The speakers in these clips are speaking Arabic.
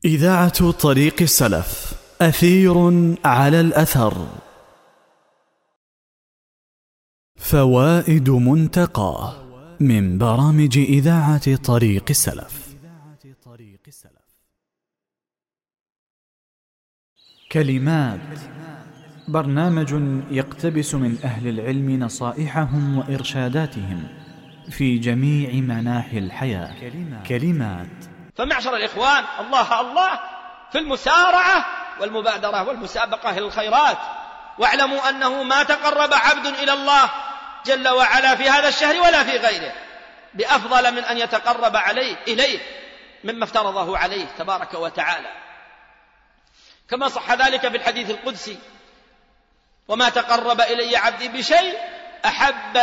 إذاعة طريق السلف، أثير على الأثر. فوائد منتقاة من برامج إذاعة طريق السلف. كلمات، برنامج يقتبس من أهل العلم نصائحهم وإرشاداتهم في جميع مناحي الحياة. كلمات. فمعشر الإخوان، الله في المسارعة والمبادرة والمسابقة إلى الخيرات، واعلموا أنه ما تقرب عبد إلى الله جل وعلا في هذا الشهر ولا في غيره بأفضل من أن يتقرب إليه مما افترضه عليه تبارك وتعالى، كما صح ذلك في الحديث القدسي: وما تقرب إلي عبدي بشيء أحب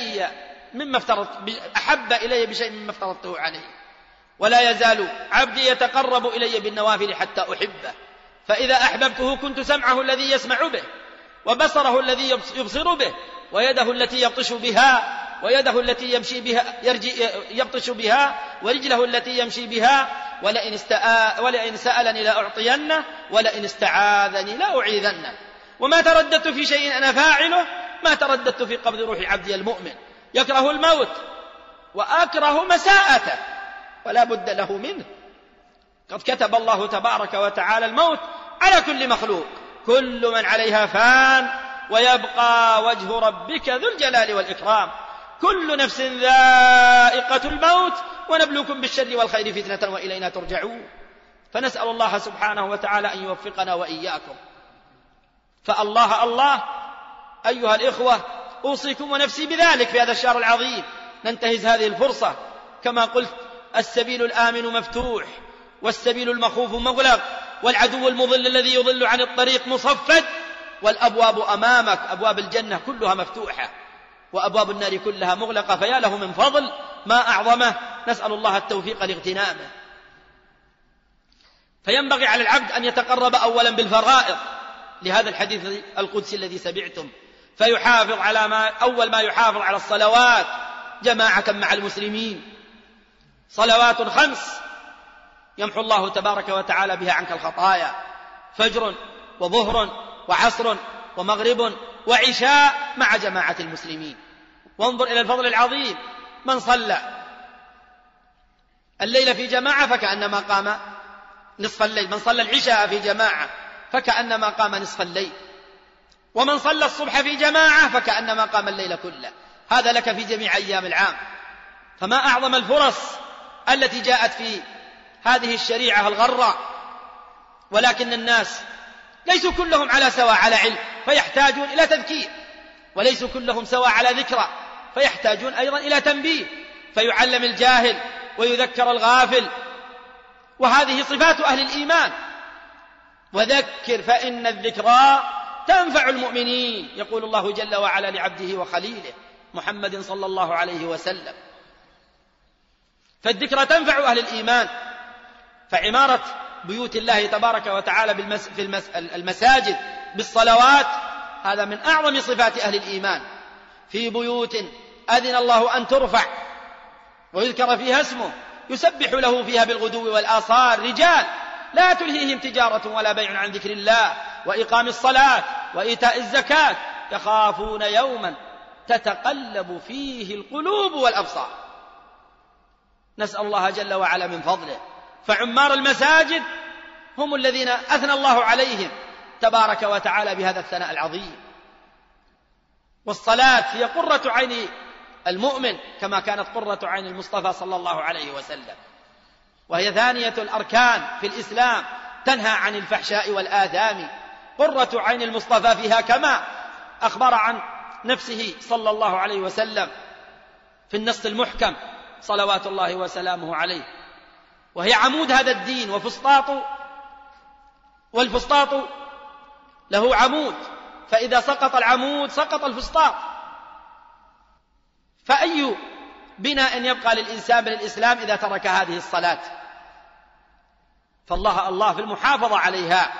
إلي بشيء مما افترضته عليه، ولا يزال عبدي يتقرب إلي بالنوافل حتى أحبه، فإذا أحببته كنت سمعه الذي يسمع به، وبصره الذي يبصر به، ويده التي يبطش بها، ويده التي يبطش بها، ورجله التي يمشي بها، ولئن سألني لأعطينه، ولئن استعاذني لأعيذنه. وما ترددت في شيء أنا فاعله ما ترددت في قبض روح عبدي المؤمن، يكره الموت وأكره مساءته ولا بد له منه. قد كتب الله تبارك وتعالى الموت على كل مخلوق، كل من عليها فان ويبقى وجه ربك ذو الجلال والإكرام، كل نفس ذائقة الموت ونبلوكم بالشر والخير فتنة وإلينا ترجعون. فنسأل الله سبحانه وتعالى أن يوفقنا وإياكم. فالله أيها الإخوة، أوصيكم ونفسي بذلك في هذا الشهر العظيم. ننتهز هذه الفرصة، كما قلت: السبيل الآمن مفتوح، والسبيل المخوف مغلق، والعدو المضل الذي يضل عن الطريق مصفد، والأبواب أمامك، أبواب الجنة كلها مفتوحة وأبواب النار كلها مغلقة، فيا له من فضل ما أعظمه. نسأل الله التوفيق لاغتنامه. فينبغي على العبد أن يتقرب أولا بالفرائض لهذا الحديث القدسي الذي سمعتم، فيحافظ على أول ما يحافظ على الصلوات جماعة مع المسلمين، صلوات 5 يمحو الله تبارك وتعالى بها عنك الخطايا: فجر وظهر وعصر ومغرب وعشاء مع جماعة المسلمين. وانظر إلى الفضل العظيم: من صلى الليل في جماعة فكأنما قام نصف الليل، من صلى العشاء في جماعة فكأنما قام نصف الليل، ومن صلى الصبح في جماعة فكأنما قام الليل كله. هذا لك في جميع أيام العام. فما أعظم الفرص التي جاءت في هذه الشريعة الغراء. ولكن الناس ليسوا كلهم على سواء على علم، فيحتاجون إلى تذكير، وليسوا كلهم سواء على ذكرى، فيحتاجون أيضا إلى تنبيه، فيعلم الجاهل ويذكر الغافل. وهذه صفات أهل الإيمان: وذكر فإن الذكرى تنفع المؤمنين، يقول الله جل وعلا لعبده وخليله محمد صلى الله عليه وسلم. فالذكرى تنفع أهل الإيمان. فعمارة بيوت الله تبارك وتعالى في المساجد بالصلوات هذا من أعظم صفات أهل الإيمان. في بيوت أذن الله أن ترفع ويذكر فيها اسمه يسبح له فيها بالغدو والآصال رجال لا تلهيهم تجارة ولا بيع عن ذكر الله وإقام الصلاة وإيتاء الزكاة يخافون يوما تتقلب فيه القلوب والأبصار. نسأل الله جل وعلا من فضله. فعمار المساجد هم الذين أثنى الله عليهم تبارك وتعالى بهذا الثناء العظيم. والصلاة هي قرة عين المؤمن كما كانت قرة عين المصطفى صلى الله عليه وسلم، وهي ثانية الأركان في الإسلام، تنهى عن الفحشاء والآثام. قرة عين المصطفى فيها كما أخبر عن نفسه صلى الله عليه وسلم في النص المحكم صلوات الله وسلامه عليه. وهي عمود هذا الدين والفسطاط له عمود، فإذا سقط العمود سقط الفسطاط. فأي بناء يبقى للإنسان من الإسلام إذا ترك هذه الصلاة؟ فالله في المحافظة عليها.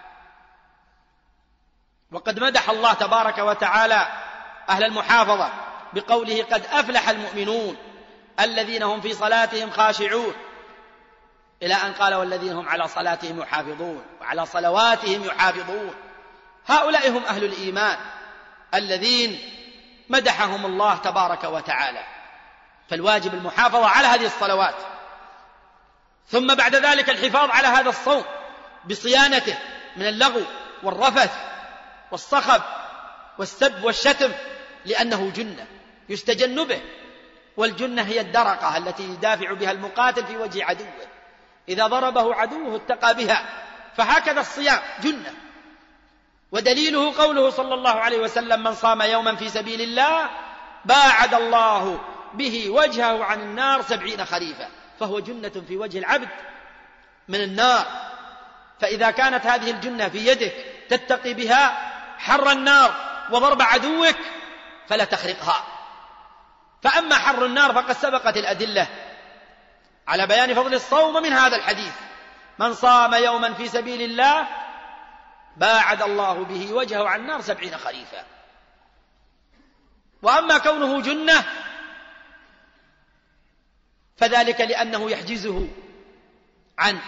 وقد مدح الله تبارك وتعالى أهل المحافظة بقوله: قد أفلح المؤمنون الذين هم في صلاتهم خاشعون. إلى أن قال والذين هم على صلاتهم يحافظون وعلى صلواتهم يحافظون. هؤلاء هم أهل الإيمان الذين مدحهم الله تبارك وتعالى. فالواجب المحافظة على هذه الصلوات، ثم بعد ذلك الحفاظ على هذا الصوم بصيانته من اللغو والرفث والصخب والسب والشتم، لأنه جنة يستجن به، والجنة هي الدرقة التي يدافع بها المقاتل في وجه عدوه، إذا ضربه عدوه اتقى بها. فهكذا الصيام جنة. ودليله قوله صلى الله عليه وسلم: من صام يوما في سبيل الله باعد الله به وجهه عن النار 70 خريفا، فهو جنة في وجه العبد من النار. فإذا كانت هذه الجنة في يدك تتقي بها حر النار وضرب عدوك فلا تخرقها. فأما حر النار فقد سبقت الأدلة على بيان فضل الصوم من هذا الحديث: من صام يوما في سبيل الله باعد الله به وجهه عن النار 70 خريفا. وأما كونه جنة فذلك لأنه يحجزه عن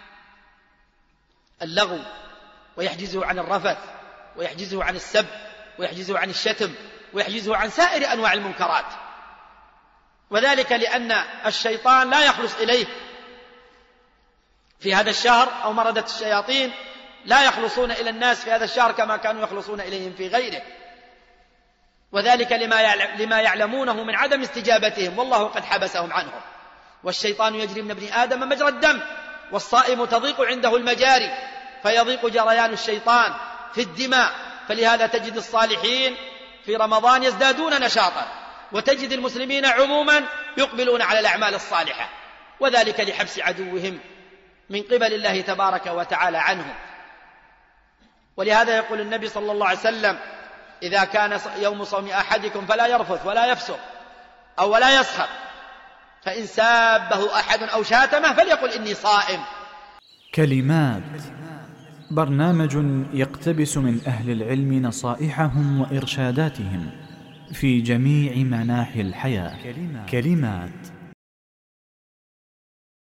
اللغو، ويحجزه عن الرفث، ويحجزه عن السب، ويحجزه عن الشتم، ويحجزه عن سائر أنواع المنكرات. وذلك لأن الشيطان لا يخلص إليه في هذا الشهر، أو مردة الشياطين لا يخلصون إلى الناس في هذا الشهر كما كانوا يخلصون إليهم في غيره، وذلك لما يعلمونه من عدم استجابتهم، والله قد حبسهم عنهم. والشيطان يجري من ابن آدم مجرى الدم، والصائم تضيق عنده المجاري، فيضيق جريان الشيطان في الدماء. فلهذا تجد الصالحين في رمضان يزدادون نشاطا، وتجد المسلمين عموما يقبلون على الأعمال الصالحة، وذلك لحبس عدوهم من قبل الله تبارك وتعالى عنهم. ولهذا يقول النبي صلى الله عليه وسلم: إذا كان يوم صوم أحدكم فلا يرفث ولا يفسق أو ولا يسخر، فإن سابه أحد أو شاتمه فليقل إني صائم. كلمات، برنامج يقتبس من أهل العلم نصائحهم وإرشاداتهم في جميع مناحي الحياة. كلمات.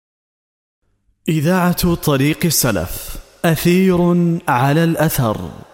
إذاعة طريق السلف، أثير على الأثر.